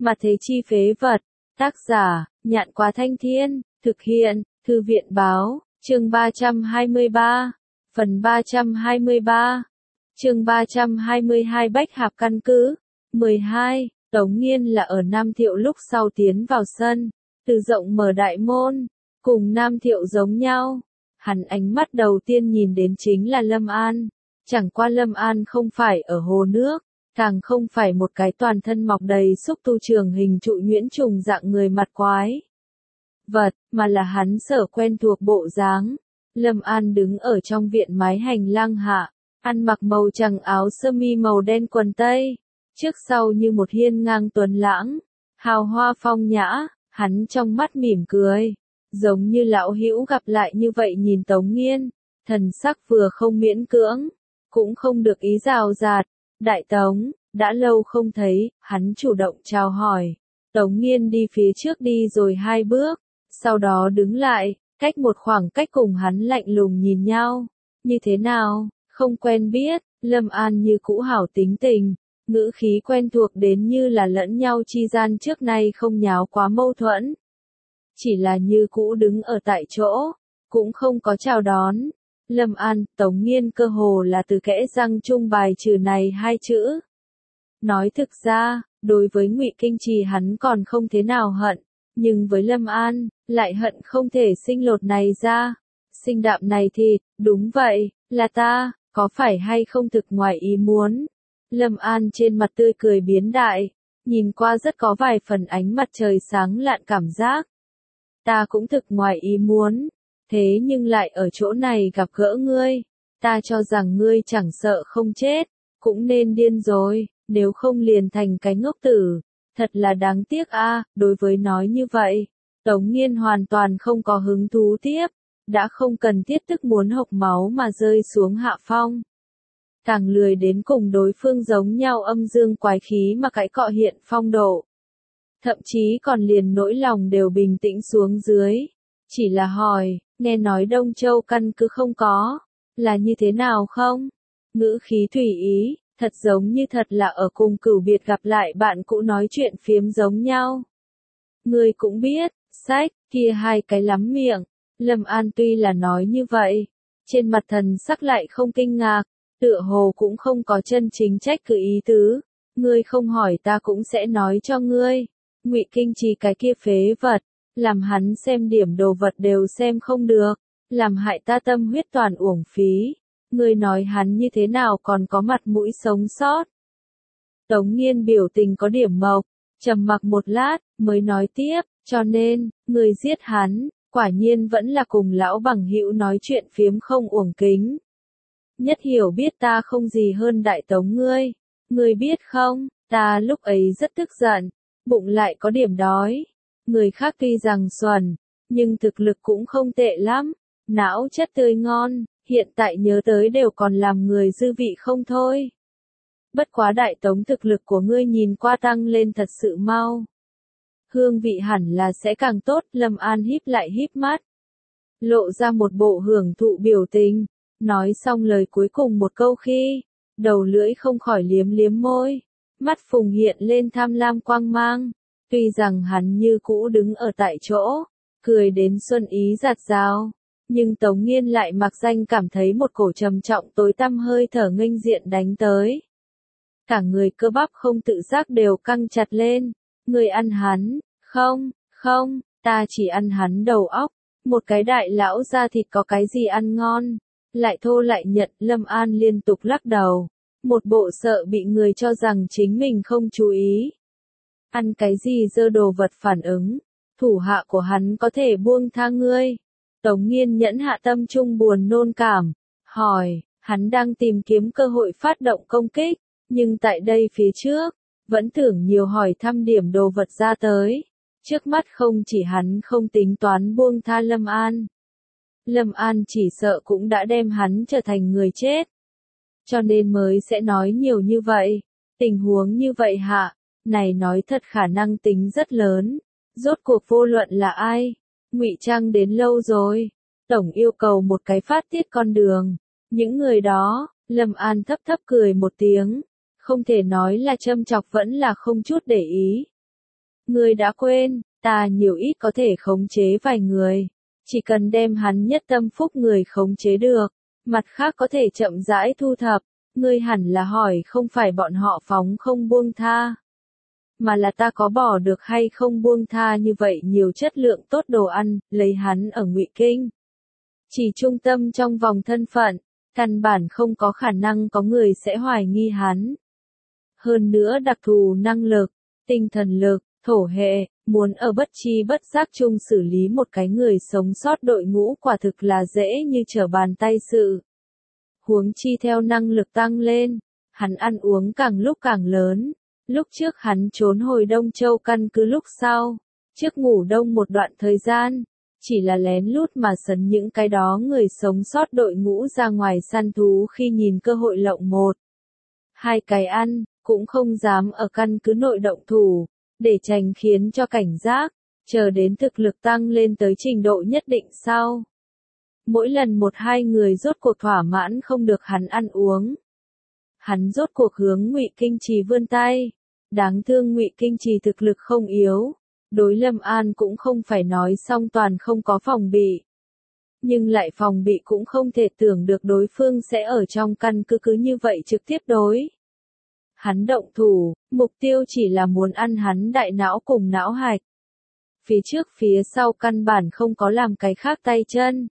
Mà thế chi phế vật. Tác giả, Nhạn Quá Thanh Thiên, thực hiện, Thư viện Báo, chương 323, phần 323, chương 322 Bách Hạp căn cứ, 12, Tống Nghiên là ở Nam Thiệu lúc sau tiến vào sân, từ rộng mở đại môn, cùng Nam Thiệu giống nhau. Hắn ánh mắt đầu tiên nhìn đến chính là Lâm An, chẳng qua Lâm An không phải ở hồ nước, càng không phải một cái toàn thân mọc đầy xúc tu trường hình trụ nhuyễn trùng dạng người mặt quái vật, mà là hắn sở quen thuộc bộ dáng. Lâm An đứng ở trong viện mái hành lang hạ, ăn mặc màu trắng áo sơ mi màu đen quần tây, trước sau như một hiên ngang tuấn lãng, hào hoa phong nhã, hắn trong mắt mỉm cười, giống như lão hữu gặp lại như vậy nhìn Tống Nghiên, thần sắc vừa không miễn cưỡng, cũng không được ý rào rạt. Đại Tống, đã lâu không thấy, hắn chủ động chào hỏi. Tống Nghiên đi phía trước đi rồi 2 bước, sau đó đứng lại, cách một khoảng cách cùng hắn lạnh lùng nhìn nhau. Như thế nào, không quen biết, Lâm An như cũ hảo tính tình, ngữ khí quen thuộc đến như là lẫn nhau chi gian trước nay không nháo quá mâu thuẫn. Chỉ là như cũ đứng ở tại chỗ, cũng không có chào đón. Lâm An, Tống Nghiên cơ hồ là từ kẽ răng chung bài trừ này 2 chữ. Nói thực ra, đối với Ngụy Kinh Trì hắn còn không thế nào hận, nhưng với Lâm An, lại hận không thể sinh lột này ra. Sinh đạm này thì, đúng vậy, là ta, có phải hay không thực ngoài ý muốn. Lâm An trên mặt tươi cười biến đại, nhìn qua rất có vài phần ánh mặt trời sáng lạn cảm giác. Ta cũng thực ngoài ý muốn. Thế nhưng lại ở chỗ này gặp gỡ ngươi, ta cho rằng ngươi chẳng sợ không chết, cũng nên điên rồi, nếu không liền thành cái ngốc tử, thật là đáng tiếc a. Đối với nói như vậy, Tống Nghiên hoàn toàn không có hứng thú tiếp, đã không cần thiết tức muốn hộc máu mà rơi xuống hạ phong. Càng lười đến cùng đối phương giống nhau âm dương quái khí mà cãi cọ hiện phong độ. Thậm chí còn liền nỗi lòng đều bình tĩnh xuống dưới, chỉ là hỏi. Nghe nói Đông Châu căn cứ không có, là như thế nào không? Ngữ khí thủy ý, thật giống như thật là ở cùng cửu biệt gặp lại bạn cũ nói chuyện phiếm giống nhau. Ngươi cũng biết, sách, kia 2 cái lắm miệng. Lâm An tuy là nói như vậy, trên mặt thần sắc lại không kinh ngạc, tựa hồ cũng không có chân chính trách cứ ý tứ. Ngươi không hỏi ta cũng sẽ nói cho ngươi. Ngụy Kinh Trì cái kia phế vật. Làm hắn xem điểm đồ vật đều xem không được, làm hại ta tâm huyết toàn uổng phí. Ngươi nói hắn như thế nào còn có mặt mũi sống sót. Tống Nghiên biểu tình có điểm mộc, trầm mặc một lát, mới nói tiếp, cho nên, ngươi giết hắn, quả nhiên vẫn là cùng lão bằng hữu nói chuyện phiếm không uổng kính. Nhất hiểu biết ta không gì hơn Đại Tống ngươi. Ngươi biết không, ta lúc ấy rất tức giận, bụng lại có điểm đói. Người khác tuy rằng xuẩn, nhưng thực lực cũng không tệ lắm, não chất tươi ngon, hiện tại nhớ tới đều còn làm người dư vị không thôi. Bất quá Đại Tống thực lực của ngươi nhìn qua tăng lên thật sự mau. Hương vị hẳn là sẽ càng tốt. Lâm An híp lại híp mắt, lộ ra một bộ hưởng thụ biểu tình, nói xong lời cuối cùng một câu khi, đầu lưỡi không khỏi liếm liếm môi, mắt phùng hiện lên tham lam quang mang. Tuy rằng hắn như cũ đứng ở tại chỗ, cười đến xuân ý dạt dào, nhưng Tống Nghiên lại mặc danh cảm thấy một cổ trầm trọng tối tăm hơi thở nghênh diện đánh tới. Cả người cơ bắp không tự giác đều căng chặt lên. Người ăn hắn, không, ta chỉ ăn hắn đầu óc, một cái đại lão da thịt có cái gì ăn ngon, lại thô lại nhận. Lâm An liên tục lắc đầu, một bộ sợ bị người cho rằng chính mình không chú ý. Ăn cái gì dơ đồ vật phản ứng, thủ hạ của hắn có thể buông tha ngươi. Tống Nghiên nhẫn hạ tâm trung buồn nôn cảm, hỏi, hắn đang tìm kiếm cơ hội phát động công kích, nhưng tại đây phía trước, vẫn tưởng nhiều hỏi thăm điểm đồ vật ra tới. Trước mắt không chỉ hắn không tính toán buông tha Lâm An. Lâm An chỉ sợ cũng đã đem hắn trở thành người chết. Cho nên mới sẽ nói nhiều như vậy. Tình huống như vậy hạ. Này nói thật khả năng tính rất lớn, rốt cuộc vô luận là ai, ngụy trang đến lâu rồi, tổng yêu cầu một cái phát tiết con đường, những người đó. Lâm An thấp thấp cười một tiếng, không thể nói là châm chọc vẫn là không chút để ý. Ngươi đã quên, ta nhiều ít có thể khống chế vài người. Chỉ cần đem hắn nhất tâm phúc người khống chế được, mặt khác có thể chậm rãi thu thập. Ngươi hẳn là hỏi không phải bọn họ phóng không buông tha, mà là ta có bỏ được hay không buông tha như vậy nhiều chất lượng tốt đồ ăn, lấy hắn ở Ngụy Kinh. Chỉ trung tâm trong vòng thân phận, căn bản không có khả năng có người sẽ hoài nghi hắn. Hơn nữa đặc thù năng lực, tinh thần lực, thổ hệ, muốn ở bất chi bất giác chung xử lý một cái người sống sót đội ngũ quả thực là dễ như trở bàn tay sự. Huống chi theo năng lực tăng lên, hắn ăn uống càng lúc càng lớn. Lúc trước hắn trốn hồi Đông Châu căn cứ lúc sau, trước ngủ đông một đoạn thời gian, chỉ là lén lút mà sấn những cái đó người sống sót đội ngũ ra ngoài săn thú khi nhìn cơ hội lộng một. Hai cái ăn, cũng không dám ở căn cứ nội động thủ, để tránh khiến cho cảnh giác, chờ đến thực lực tăng lên tới trình độ nhất định sau. Mỗi lần một hai người rốt cuộc thỏa mãn không được hắn ăn uống. Hắn rốt cuộc hướng Ngụy Kinh Trì vươn tay. Đáng thương Ngụy Kinh Trì thực lực không yếu, đối Lâm An cũng không phải nói song toàn không có phòng bị. Nhưng lại phòng bị cũng không thể tưởng được đối phương sẽ ở trong căn cứ như vậy trực tiếp đối. Hắn động thủ, mục tiêu chỉ là muốn ăn hắn đại não cùng não hạch. Phía trước phía sau căn bản không có làm cái khác tay chân.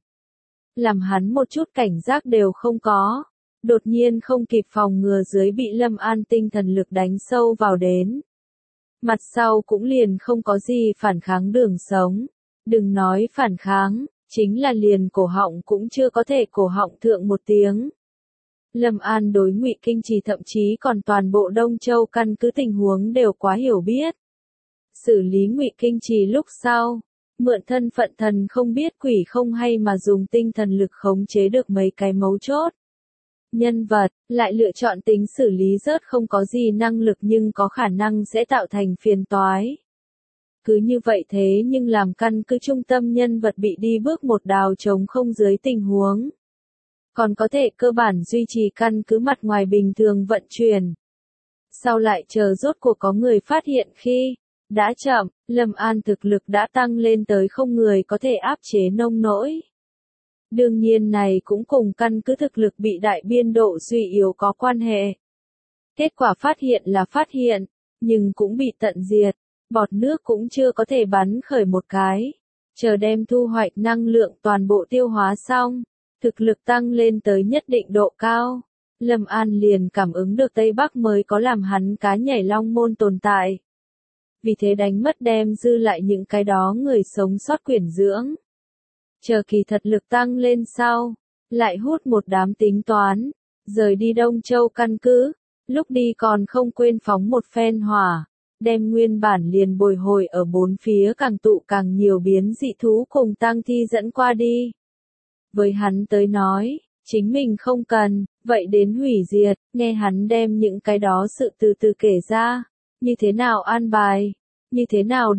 Làm hắn một chút cảnh giác đều không có. Đột nhiên không kịp phòng ngừa dưới bị Lâm An tinh thần lực đánh sâu vào đến. Mặt sau cũng liền không có gì phản kháng đường sống. Đừng nói phản kháng, chính là liền cổ họng cũng chưa có thể cổ họng thượng một tiếng. Lâm An đối Ngụy Kinh Trì thậm chí còn toàn bộ Đông Châu căn cứ tình huống đều quá hiểu biết. Xử lý Ngụy Kinh Trì lúc sau, mượn thân phận thần không biết quỷ không hay mà dùng tinh thần lực khống chế được mấy cái mấu chốt. Nhân vật, lại lựa chọn tính xử lý rớt không có gì năng lực nhưng có khả năng sẽ tạo thành phiền toái. Cứ như vậy thế nhưng làm căn cứ trung tâm nhân vật bị đi bước một đào trống không dưới tình huống. Còn có thể cơ bản duy trì căn cứ mặt ngoài bình thường vận chuyển. Sau lại chờ rốt cuộc có người phát hiện khi, đã chậm, Lâm An thực lực đã tăng lên tới không người có thể áp chế nông nỗi. Đương nhiên này cũng cùng căn cứ thực lực bị đại biên độ suy yếu có quan hệ. Kết quả phát hiện là phát hiện, nhưng cũng bị tận diệt, bọt nước cũng chưa có thể bắn khởi một cái. Chờ đem thu hoạch năng lượng toàn bộ tiêu hóa xong, thực lực tăng lên tới nhất định độ cao. Lâm An liền cảm ứng được Tây Bắc mới có làm hắn cá nhảy long môn tồn tại. Vì thế đánh mất đem dư lại những cái đó người sống sót quyển dưỡng. Chờ kỳ thật lực tăng lên sau, lại hút một đám tính toán, rời đi Đông Châu căn cứ, lúc đi còn không quên phóng một phen hỏa, đem nguyên bản liền bồi hồi ở bốn phía càng tụ càng nhiều biến dị thú cùng tang thi dẫn qua đi. Với hắn tới nói, chính mình không cần, vậy đến hủy diệt, nghe hắn đem những cái đó sự từ từ kể ra, như thế nào an bài, như thế nào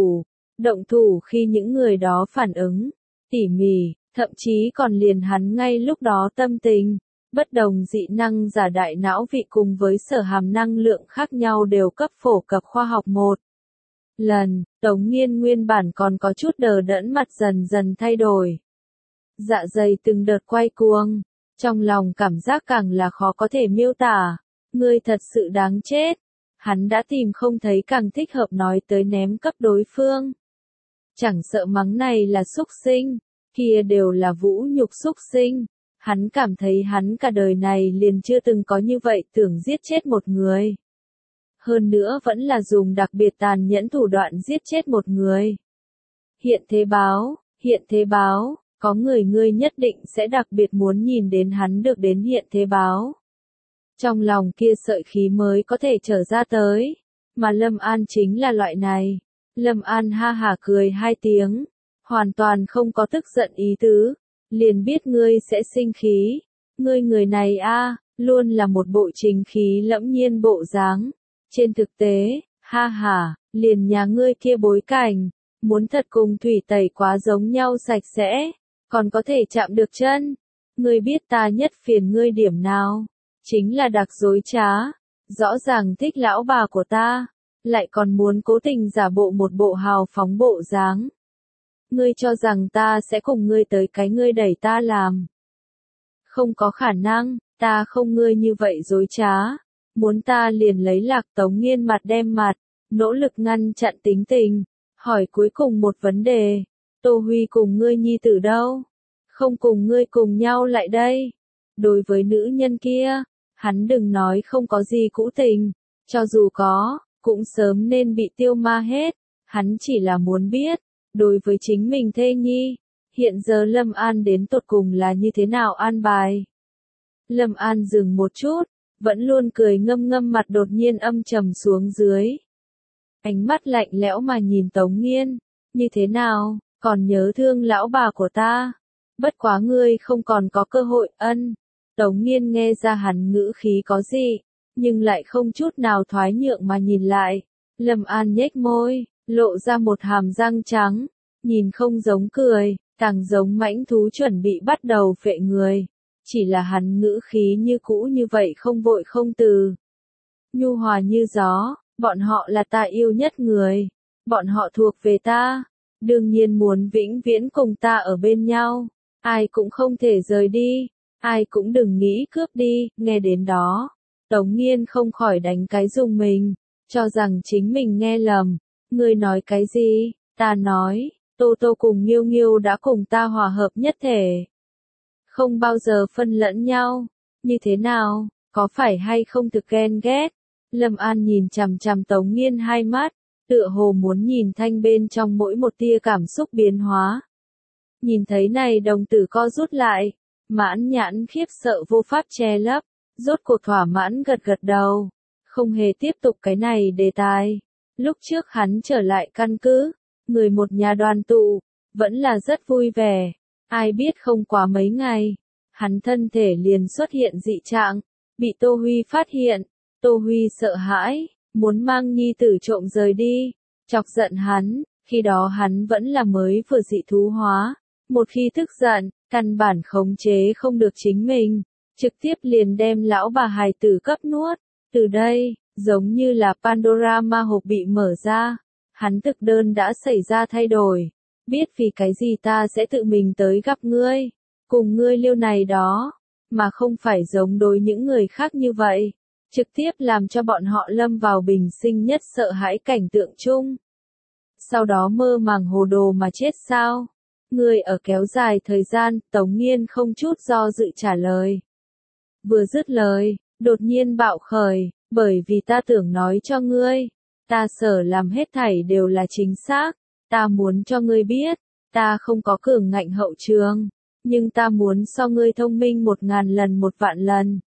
động thủ khi những người đó phản ứng. Tỉ mỉ, thậm chí còn liền hắn ngay lúc đó tâm tình, bất đồng dị năng giả đại não vị cùng với sở hàm năng lượng khác nhau đều cấp phổ cập khoa học một lần. Tống Nghiên nguyên bản còn có chút đờ đẫn mặt dần dần thay đổi. Dạ dày từng đợt quay cuồng, trong lòng cảm giác càng là khó có thể miêu tả. Ngươi thật sự đáng chết. Hắn đã tìm không thấy càng thích hợp nói tới ném cấp đối phương. Chẳng sợ mắng này là xúc sinh, kia đều là vũ nhục xúc sinh. Hắn cảm thấy hắn cả đời này liền chưa từng có như vậy tưởng giết chết một người. Hơn nữa vẫn là dùng đặc biệt tàn nhẫn thủ đoạn giết chết một người. Hiện thế báo, có người ngươi nhất định sẽ đặc biệt muốn nhìn đến hắn được đến hiện thế báo. Trong lòng kia sợi khí mới có thể trở ra tới, mà Lâm An chính là loại này. Lâm An ha hả cười hai tiếng, hoàn toàn không có tức giận ý tứ, liền biết ngươi sẽ sinh khí. Ngươi người này luôn là một bộ chính khí lẫm nhiên bộ dáng. Trên thực tế, ha hả, liền nhà ngươi kia bối cảnh, muốn thật cùng thủy tẩy quá giống nhau sạch sẽ, còn có thể chạm được chân. Ngươi biết ta nhất phiền ngươi điểm nào? Chính là đặc dối trá, rõ ràng thích lão bà của ta, lại còn muốn cố tình giả bộ một bộ hào phóng bộ dáng. Ngươi cho rằng ta sẽ cùng ngươi tới cái ngươi đẩy ta làm. Không có khả năng, ta không ngươi như vậy dối trá. Muốn ta liền lấy Lạc Tống Nghiên mặt đem mặt, nỗ lực ngăn chặn tính tình. Hỏi cuối cùng một vấn đề, Tô Huy cùng ngươi nhi tử đâu? Không cùng ngươi cùng nhau lại đây. Đối với nữ nhân kia, hắn đừng nói không có gì cũ tình, cho dù có, cũng sớm nên bị tiêu ma hết. Hắn chỉ là muốn biết, đối với chính mình thê nhi, hiện giờ Lâm An đến tột cùng là như thế nào an bài. Lâm An dừng một chút, vẫn luôn cười ngâm ngâm mặt đột nhiên âm trầm xuống dưới. Ánh mắt lạnh lẽo mà nhìn Tống Nghiên, như thế nào, còn nhớ thương lão bà của ta. Bất quá ngươi không còn có cơ hội ân. Tống Nghiên nghe ra hắn ngữ khí có gì, nhưng lại không chút nào thoái nhượng mà nhìn lại. Lâm An nhếch môi, lộ ra một hàm răng trắng, nhìn không giống cười, càng giống mãnh thú chuẩn bị bắt đầu phệ người. Chỉ là hắn ngữ khí như cũ như vậy không vội không từ. Nhu hòa như gió, bọn họ là ta yêu nhất người. Bọn họ thuộc về ta, đương nhiên muốn vĩnh viễn cùng ta ở bên nhau. Ai cũng không thể rời đi, ai cũng đừng nghĩ cướp đi, nghe đến đó. Tống Nghiên không khỏi đánh cái rùng mình, cho rằng chính mình nghe lầm. Ngươi nói cái gì? Ta nói, Tô Tô cùng Nghiêu Nghiêu đã cùng ta hòa hợp nhất thể. Không bao giờ phân lẫn nhau. Như thế nào, có phải hay không thực ghen ghét? Lâm An nhìn chằm chằm Tống Nghiên hai mắt, tựa hồ muốn nhìn thanh bên trong mỗi một tia cảm xúc biến hóa. Nhìn thấy này đồng tử co rút lại, mãn nhãn khiếp sợ vô pháp che lấp, rốt cuộc thỏa mãn gật gật đầu, không hề tiếp tục cái này đề tài. Lúc trước hắn trở lại căn cứ, người một nhà đoàn tụ, vẫn là rất vui vẻ, ai biết không quá mấy ngày, hắn thân thể liền xuất hiện dị trạng, bị Tô Huy phát hiện, Tô Huy sợ hãi, muốn mang nhi tử trộm rời đi, chọc giận hắn, khi đó hắn vẫn là mới vừa dị thú hóa. Một khi tức giận, căn bản khống chế không được chính mình, trực tiếp liền đem lão bà hài tử cấp nuốt. Từ đây, giống như là Pandora ma hộp bị mở ra, hắn thực đơn đã xảy ra thay đổi. Biết vì cái gì ta sẽ tự mình tới gặp ngươi, cùng ngươi liêu này đó, mà không phải giống đối những người khác như vậy, trực tiếp làm cho bọn họ lâm vào bình sinh nhất sợ hãi cảnh tượng chung. Sau đó mơ màng hồ đồ mà chết sao? Ngươi ở kéo dài thời gian, Tống Nghiên không chút do dự trả lời. Vừa dứt lời, đột nhiên bạo khởi, bởi vì ta tưởng nói cho ngươi, ta sở làm hết thảy đều là chính xác, ta muốn cho ngươi biết, ta không có cường ngạnh hậu trường, nhưng ta muốn so ngươi thông minh 1000 lần 1 vạn lần.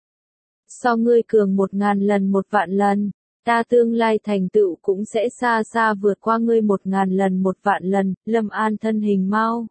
So ngươi cường 1000 lần 1 vạn lần, ta tương lai thành tựu cũng sẽ xa xa vượt qua ngươi 1000 lần 1 vạn lần. Lâm An thân hình mau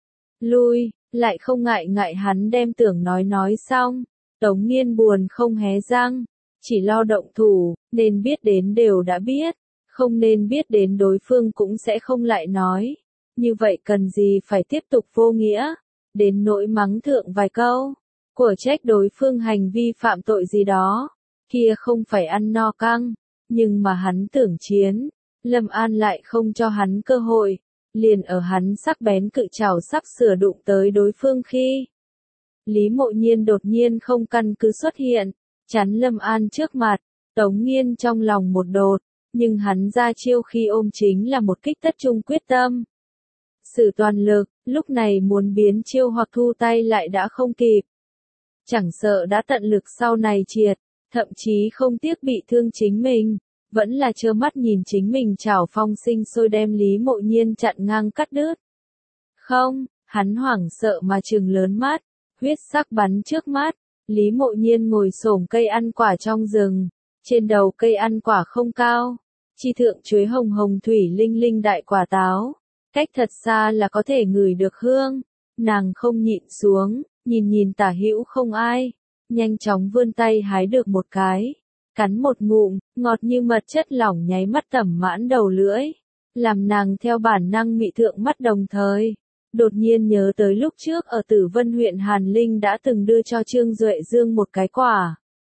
lui, lại không ngại hắn đem tưởng nói xong. Tống Nghiên buồn không hé răng, chỉ lo động thủ, nên biết đến đều đã biết, không nên biết đến đối phương cũng sẽ không lại nói. Như vậy cần gì phải tiếp tục vô nghĩa, đến nỗi mắng thượng vài câu, của trách đối phương hành vi phạm tội gì đó, kia không phải ăn no căng, nhưng mà hắn tưởng chiến, Lâm An lại không cho hắn cơ hội, liền ở hắn sắc bén cự trảo sắp sửa đụng tới đối phương khi. Lý Mộ Nhiên đột nhiên không căn cứ xuất hiện, chắn Lâm An trước mặt, Tống Nghiên trong lòng một đột, nhưng hắn ra chiêu khi ôm chính là một kích tất trung quyết tâm. Sử toàn lực, lúc này muốn biến chiêu hoặc thu tay lại đã không kịp. Chẳng sợ đã tận lực sau này triệt, thậm chí không tiếc bị thương chính mình, vẫn là trơ mắt nhìn chính mình chảo phong sinh sôi đem Lý Mộ Nhiên chặn ngang cắt đứt. Không, hắn hoảng sợ mà trừng lớn mắt, huyết sắc bắn trước mắt, Lý Mộ Nhiên ngồi xổm cây ăn quả trong rừng, trên đầu cây ăn quả không cao, chi thượng chuối hồng hồng thủy linh linh đại quả táo, cách thật xa là có thể ngửi được hương, nàng không nhịn xuống, nhìn tả hữu không ai, nhanh chóng vươn tay hái được một cái, cắn một ngụm, ngọt như mật chất lỏng nháy mắt tẩm mãn đầu lưỡi, làm nàng theo bản năng mị thượng mắt đồng thời. Đột nhiên nhớ tới lúc trước ở Tử Vân huyện Hàn Linh đã từng đưa cho Trương Duệ Dương một cái quả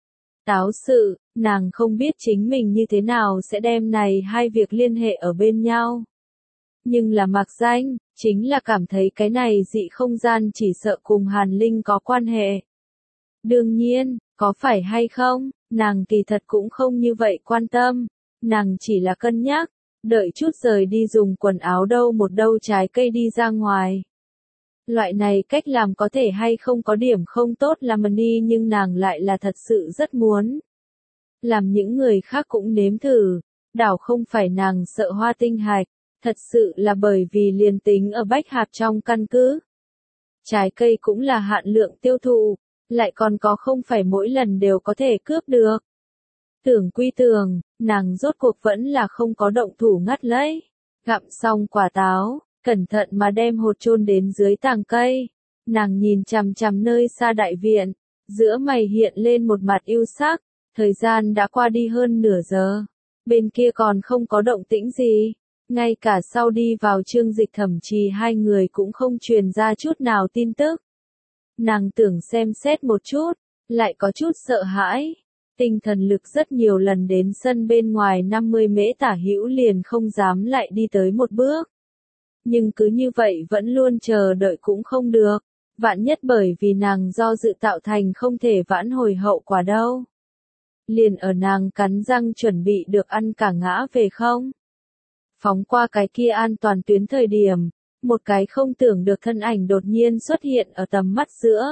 Táo sự, nàng không biết chính mình như thế nào sẽ đem này hai việc liên hệ ở bên nhau. Nhưng là mạc danh, chính là cảm thấy cái này dị không gian chỉ sợ cùng Hàn Linh có quan hệ. Đương nhiên, có phải hay không, nàng kỳ thật cũng không như vậy quan tâm, nàng chỉ là cân nhắc, đợi chút rời đi dùng quần áo đâu một đâu trái cây đi ra ngoài. Loại này cách làm có thể hay không có điểm không tốt làm đi nhưng nàng lại là thật sự rất muốn. Làm những người khác cũng nếm thử, đảo không phải nàng sợ hoa tinh hạch, thật sự là bởi vì liền tính ở Bách Hạp trong căn cứ. Trái cây cũng là hạn lượng tiêu thụ, lại còn có không phải mỗi lần đều có thể cướp được. Tưởng quy tưởng, nàng rốt cuộc vẫn là không có động thủ ngắt lấy. Gặm xong quả táo, cẩn thận mà đem hột chôn đến dưới tàng cây. Nàng nhìn chằm chằm nơi xa đại viện, giữa mày hiện lên một mặt yêu sắc, thời gian đã qua đi hơn nửa giờ. Bên kia còn không có động tĩnh gì, ngay cả sau đi vào Trương Dịch Thẩm Trì hai người cũng không truyền ra chút nào tin tức. Nàng tưởng xem xét một chút, lại có chút sợ hãi. Tinh thần lực rất nhiều lần đến sân bên ngoài 50 mễ tả hữu liền không dám lại đi tới một bước. Nhưng cứ như vậy vẫn luôn chờ đợi cũng không được, vạn nhất bởi vì nàng do dự tạo thành không thể vãn hồi hậu quả đâu. Liền ở nàng cắn răng chuẩn bị được ăn cả ngã về không. Phóng qua cái kia an toàn tuyến thời điểm, một cái không tưởng được thân ảnh đột nhiên xuất hiện ở tầm mắt giữa.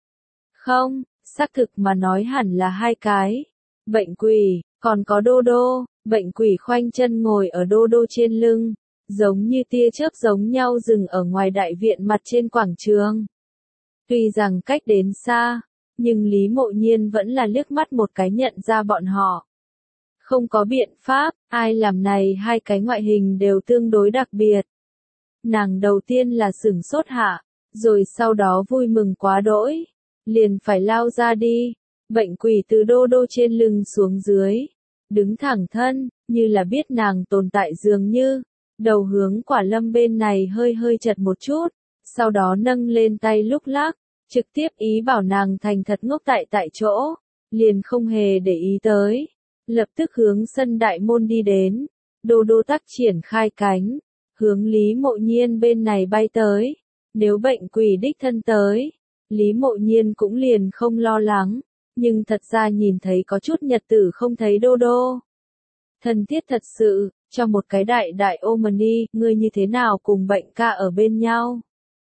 Không, xác thực mà nói hẳn là hai cái. Bệnh quỷ, còn có Đô Đô, bệnh quỷ khoanh chân ngồi ở Đô Đô trên lưng, giống như tia chớp giống nhau dừng ở ngoài đại viện mặt trên quảng trường. Tuy rằng cách đến xa, nhưng Lý Mộ Nhiên vẫn là liếc mắt một cái nhận ra bọn họ. Không có biện pháp, ai làm này hai cái ngoại hình đều tương đối đặc biệt. Nàng đầu tiên là sửng sốt hạ, rồi sau đó vui mừng quá đỗi, liền phải lao ra đi. Bệnh quỷ từ Đô Đô trên lưng xuống dưới, đứng thẳng thân, như là biết nàng tồn tại dường như, đầu hướng Quả Lâm bên này hơi hơi chật một chút, sau đó nâng lên tay lúc lắc, trực tiếp ý bảo nàng thành thật ngốc tại chỗ, liền không hề để ý tới, lập tức hướng sân đại môn đi đến. Đô Đô tắc triển khai cánh, hướng Lý Mộ Nhiên bên này bay tới. Nếu bệnh quỷ đích thân tới, Lý Mộ Nhiên cũng liền không lo lắng, nhưng thật ra nhìn thấy có chút nhật tử không thấy Đô Đô. Thân thiết thật sự, cho một cái đại Omani, ngươi như thế nào cùng bệnh ca ở bên nhau?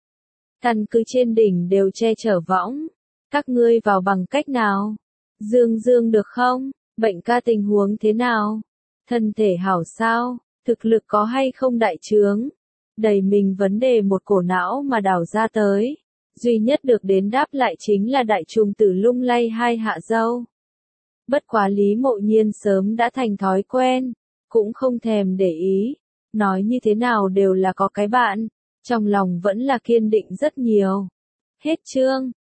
Căn cứ trên đỉnh đều che chở võng, các ngươi vào bằng cách nào? Dương được không? Bệnh ca tình huống thế nào? Thân thể hảo sao? Thực lực có hay không đại trướng? Đầy mình vấn đề một cổ não mà đảo ra tới. Duy nhất được đến đáp lại chính là đại trùng tử lung lay hai hạ dâu. Bất quá Lý Mộ Nhiên sớm đã thành thói quen, cũng không thèm để ý. Nói như thế nào đều là có cái bạn, trong lòng vẫn là kiên định rất nhiều. Hết chương.